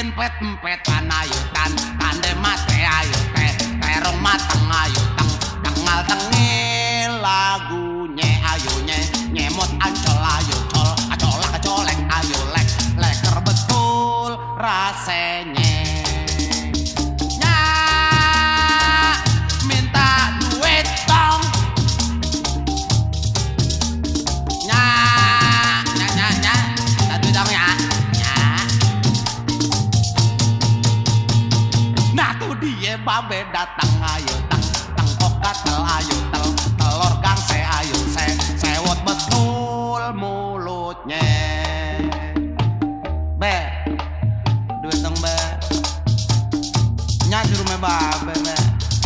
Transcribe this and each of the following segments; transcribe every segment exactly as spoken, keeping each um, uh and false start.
empet-empetan ayo tan tande mate ayo teh terong mateng ayo teng tengal tengil lagunya ayo nye nyemot ancol ayo col acolak acolek ayo lek leker betul rasanya. Nya minta duit dong. Nya nya nya nya minta duit dong ya. Dia babe datang ayo tang tang kok gatel ayo tel telur gangse ayo se sewot betul mulutnya. Be duit dong be nya di rumah babe be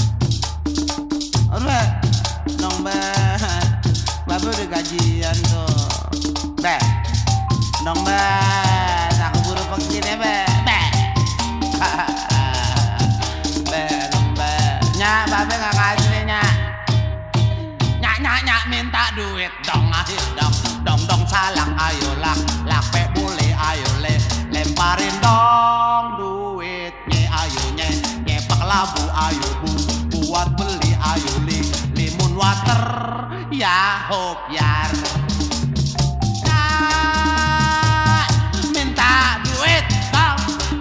be dong be babe udah gajian tuh be dong be aku buru begini be be nya babe nggak kasih nya nya nya nya minta duit dong ayo dong dong dong salang ayo lak lak pe boleh ayo le lemparin dong duitnya ayo nye nyepak labu ayo bu buat beli ayo li limun water ya hop yar. Nah, minta duit dong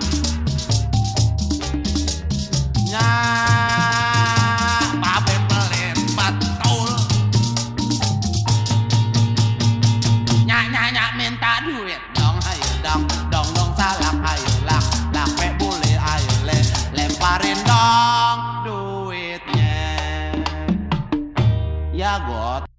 nya minta duit dong ayo dong dong dong salam ayo lak lak pe boleh ayo le lemparin dong duitnya ya got.